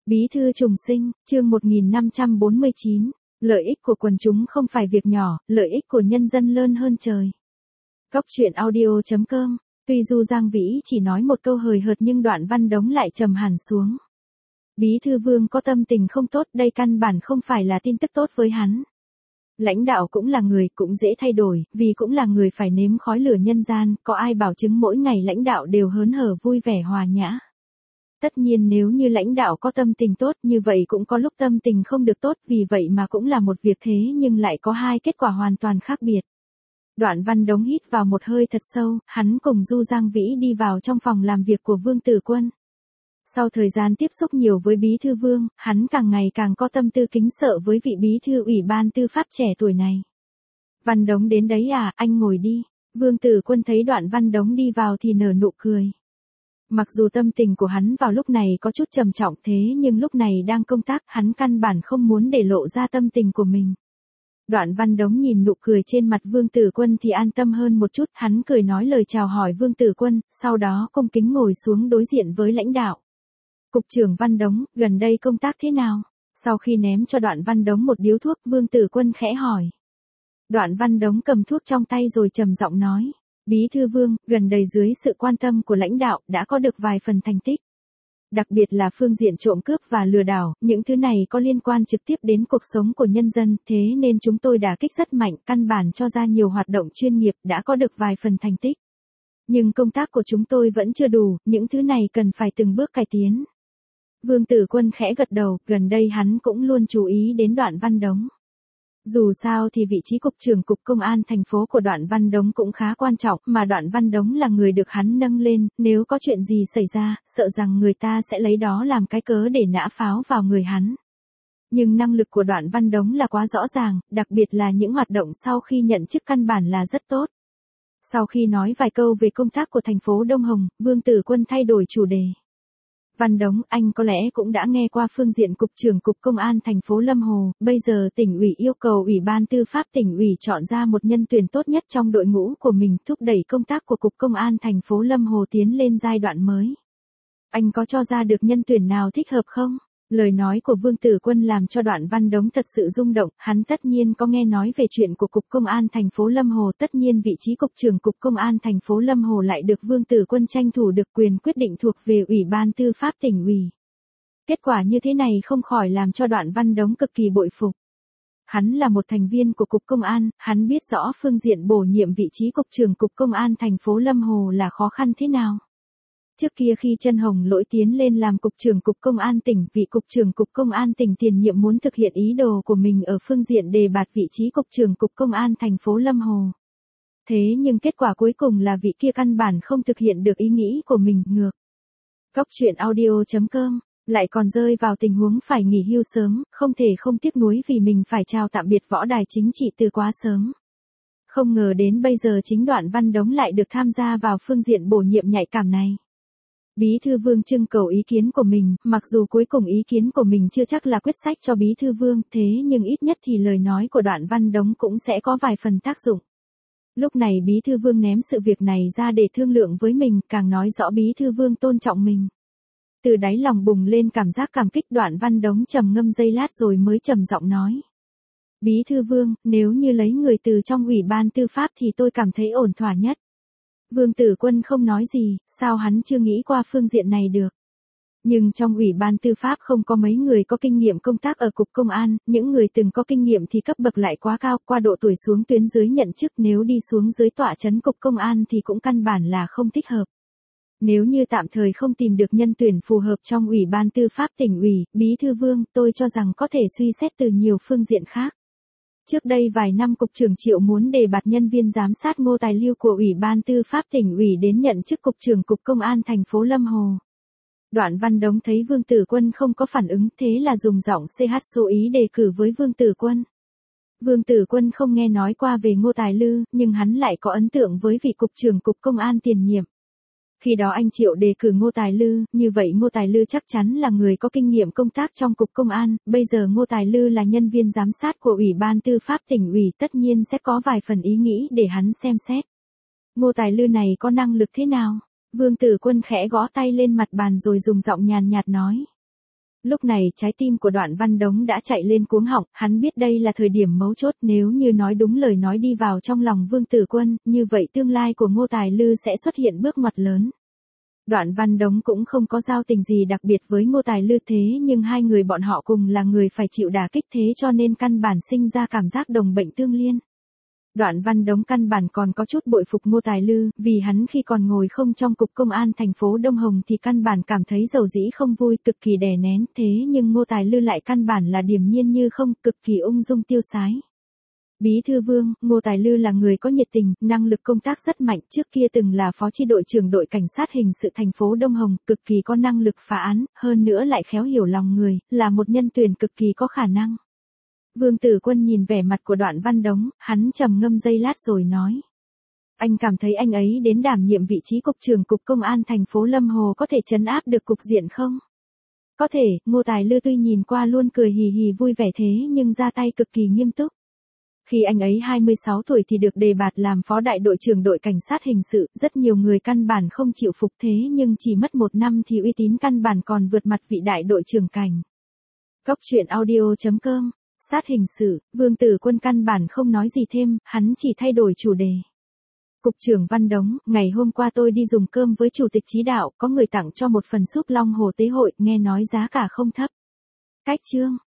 Bí thư trùng sinh, chương 1549, lợi ích của quần chúng không phải việc nhỏ, lợi ích của nhân dân lớn hơn trời. Góc truyện audio.com, tuy Du Giang Vĩ chỉ nói một câu hời hợt nhưng Đoạn Văn Đống lại trầm hẳn xuống. Bí thư Vương có tâm tình không tốt, đây căn bản không phải là tin tức tốt với hắn. Lãnh đạo cũng là người, cũng dễ thay đổi, vì cũng là người phải nếm khói lửa nhân gian, có ai bảo chứng mỗi ngày lãnh đạo đều hớn hở vui vẻ hòa nhã. Tất nhiên nếu như lãnh đạo có tâm tình tốt như vậy cũng có lúc tâm tình không được tốt, vì vậy mà cũng là một việc thế nhưng lại có hai kết quả hoàn toàn khác biệt. Đoạn Văn Đống hít vào một hơi thật sâu, hắn cùng Du Giang Vĩ đi vào trong phòng làm việc của Vương Tử Quân. Sau thời gian tiếp xúc nhiều với Bí thư Vương, hắn càng ngày càng có tâm tư kính sợ với vị Bí thư Ủy ban Tư pháp trẻ tuổi này. Văn Đống đến đấy à, anh ngồi đi. Vương Tử Quân thấy Đoạn Văn Đống đi vào thì nở nụ cười. Mặc dù tâm tình của hắn vào lúc này có chút trầm trọng thế nhưng lúc này đang công tác hắn căn bản không muốn để lộ ra tâm tình của mình. Đoạn Văn Đống nhìn nụ cười trên mặt Vương Tử Quân thì an tâm hơn một chút, hắn cười nói lời chào hỏi Vương Tử Quân, sau đó cung kính ngồi xuống đối diện với lãnh đạo. Cục trưởng Văn Đống, gần đây công tác thế nào? Sau khi ném cho Đoạn Văn Đống một điếu thuốc, Vương Tử Quân khẽ hỏi. Đoạn Văn Đống cầm thuốc trong tay rồi trầm giọng nói. Bí thư Vương, gần đây dưới sự quan tâm của lãnh đạo đã có được vài phần thành tích. Đặc biệt là phương diện trộm cướp và lừa đảo, những thứ này có liên quan trực tiếp đến cuộc sống của nhân dân, thế nên chúng tôi đả kích rất mạnh, căn bản cho ra nhiều hoạt động chuyên nghiệp đã có được vài phần thành tích. Nhưng công tác của chúng tôi vẫn chưa đủ, những thứ này cần phải từng bước cải tiến. Vương Tử Quân khẽ gật đầu, gần đây hắn cũng luôn chú ý đến Đoạn Văn Đống. Dù sao thì vị trí cục trưởng cục công an thành phố của Đoạn Văn Đống cũng khá quan trọng, mà Đoạn Văn Đống là người được hắn nâng lên, nếu có chuyện gì xảy ra, sợ rằng người ta sẽ lấy đó làm cái cớ để nã pháo vào người hắn. Nhưng năng lực của Đoạn Văn Đống là quá rõ ràng, đặc biệt là những hoạt động sau khi nhận chức căn bản là rất tốt. Sau khi nói vài câu về công tác của thành phố Đông Hồng, Vương Tử Quân thay đổi chủ đề. Văn Đống, anh có lẽ cũng đã nghe qua phương diện cục trưởng cục công an thành phố Lâm Hồ, bây giờ tỉnh ủy yêu cầu Ủy ban Tư pháp tỉnh ủy chọn ra một nhân tuyển tốt nhất trong đội ngũ của mình, thúc đẩy công tác của cục công an thành phố Lâm Hồ tiến lên giai đoạn mới. Anh có cho ra được nhân tuyển nào thích hợp không? Lời nói của Vương Tử Quân làm cho Đoạn Văn Đống thật sự rung động, hắn tất nhiên có nghe nói về chuyện của cục công an thành phố Lâm Hồ, tất nhiên vị trí cục trưởng cục công an thành phố Lâm Hồ lại được Vương Tử Quân tranh thủ được quyền quyết định thuộc về Ủy ban Tư pháp tỉnh ủy. Kết quả như thế này không khỏi làm cho Đoạn Văn Đống cực kỳ bội phục. Hắn là một thành viên của cục công an, hắn biết rõ phương diện bổ nhiệm vị trí cục trưởng cục công an thành phố Lâm Hồ là khó khăn thế nào. Trước kia khi Trân Hồng Lỗi tiến lên làm cục trưởng cục công an tỉnh, vị cục trưởng cục công an tỉnh tiền nhiệm muốn thực hiện ý đồ của mình ở phương diện đề bạt vị trí cục trưởng cục công an thành phố Lâm Hồ. Thế nhưng kết quả cuối cùng là vị kia căn bản không thực hiện được ý nghĩ của mình, ngược. Góc truyện audio.com, lại còn rơi vào tình huống phải nghỉ hưu sớm, không thể không tiếc nuối vì mình phải chào tạm biệt võ đài chính trị từ quá sớm. Không ngờ đến bây giờ chính Đoạn Văn Đống lại được tham gia vào phương diện bổ nhiệm nhạy cảm này. Bí thư Vương trưng cầu ý kiến của mình, mặc dù cuối cùng ý kiến của mình chưa chắc là quyết sách cho Bí thư Vương, thế nhưng ít nhất thì lời nói của Đoạn Văn Đống cũng sẽ có vài phần tác dụng. Lúc này Bí thư Vương ném sự việc này ra để thương lượng với mình, càng nói rõ Bí thư Vương tôn trọng mình. Từ đáy lòng bùng lên cảm giác cảm kích, Đoạn Văn Đống trầm ngâm giây lát rồi mới trầm giọng nói. Bí thư Vương, nếu như lấy người từ trong Ủy ban Tư pháp thì tôi cảm thấy ổn thỏa nhất. Vương Tử Quân không nói gì, sao hắn chưa nghĩ qua phương diện này được. Nhưng trong Ủy ban Tư pháp không có mấy người có kinh nghiệm công tác ở cục công an, những người từng có kinh nghiệm thì cấp bậc lại quá cao, qua độ tuổi xuống tuyến dưới nhận chức, nếu đi xuống dưới tọa trấn cục công an thì cũng căn bản là không thích hợp. Nếu như tạm thời không tìm được nhân tuyển phù hợp trong Ủy ban Tư pháp tỉnh ủy, Bí thư Vương, tôi cho rằng có thể suy xét từ nhiều phương diện khác. Trước đây vài năm Cục trưởng Triệu muốn đề bạt nhân viên giám sát Ngô Tài Lưu của Ủy ban Tư pháp tỉnh ủy đến nhận chức Cục trưởng Cục Công an thành phố Lâm Hồ. Đoạn Văn Đống thấy Vương Tử Quân không có phản ứng, thế là dùng giọng CH số ý đề cử với Vương Tử Quân. Vương Tử Quân không nghe nói qua về Ngô Tài Lưu, nhưng hắn lại có ấn tượng với vị Cục trưởng Cục Công an tiền nhiệm. Khi đó anh Triệu đề cử Ngô Tài Lưu, như vậy Ngô Tài Lưu chắc chắn là người có kinh nghiệm công tác trong cục công an, bây giờ Ngô Tài Lưu là nhân viên giám sát của Ủy ban Tư pháp tỉnh ủy, tất nhiên sẽ có vài phần ý nghĩ để hắn xem xét. Ngô Tài Lưu này có năng lực thế nào? Vương Tử Quân khẽ gõ tay lên mặt bàn rồi dùng giọng nhàn nhạt nói. Lúc này trái tim của Đoạn Văn Đống đã chạy lên cuống họng, hắn biết đây là thời điểm mấu chốt, nếu như nói đúng lời nói đi vào trong lòng Vương Tử Quân, như vậy tương lai của Ngô Tài Lư sẽ xuất hiện bước ngoặt lớn. Đoạn Văn Đống cũng không có giao tình gì đặc biệt với Ngô Tài Lư, thế nhưng hai người bọn họ cùng là người phải chịu đả kích, thế cho nên căn bản sinh ra cảm giác đồng bệnh tương liên. Đoạn Văn Đống căn bản còn có chút bội phục Ngô Tài Lư, vì hắn khi còn ngồi không trong cục công an thành phố Đông Hồng thì căn bản cảm thấy dầu dĩ không vui, cực kỳ đè nén, thế nhưng Ngô Tài Lư lại căn bản là điềm nhiên như không, cực kỳ ung dung tiêu sái. Bí thư Vương, Ngô Tài Lư là người có nhiệt tình, năng lực công tác rất mạnh, trước kia từng là phó chi đội trưởng đội cảnh sát hình sự thành phố Đông Hồng, cực kỳ có năng lực phá án, hơn nữa lại khéo hiểu lòng người, là một nhân tuyển cực kỳ có khả năng. Vương Tử Quân nhìn vẻ mặt của Đoạn Văn Đống, hắn trầm ngâm giây lát rồi nói. Anh cảm thấy anh ấy đến đảm nhiệm vị trí cục trưởng cục công an thành phố Lâm Hồ có thể trấn áp được cục diện không? Có thể, Ngô Tài Lư tuy nhìn qua luôn cười hì hì vui vẻ thế nhưng ra tay cực kỳ nghiêm túc. Khi anh ấy 26 tuổi thì được đề bạt làm phó đại đội trưởng đội cảnh sát hình sự, rất nhiều người căn bản không chịu phục, thế nhưng chỉ mất 1 năm thì uy tín căn bản còn vượt mặt vị đại đội trưởng cảnh. Cốc truyện audio.com. Sát hình sự, Vương Tử Quân căn bản không nói gì thêm, hắn chỉ thay đổi chủ đề. Cục trưởng Văn Đống, ngày hôm qua tôi đi dùng cơm với chủ tịch Chí Đạo, có người tặng cho một phần súp Long Hồ Tế Hội, nghe nói giá cả không thấp. Cách chương.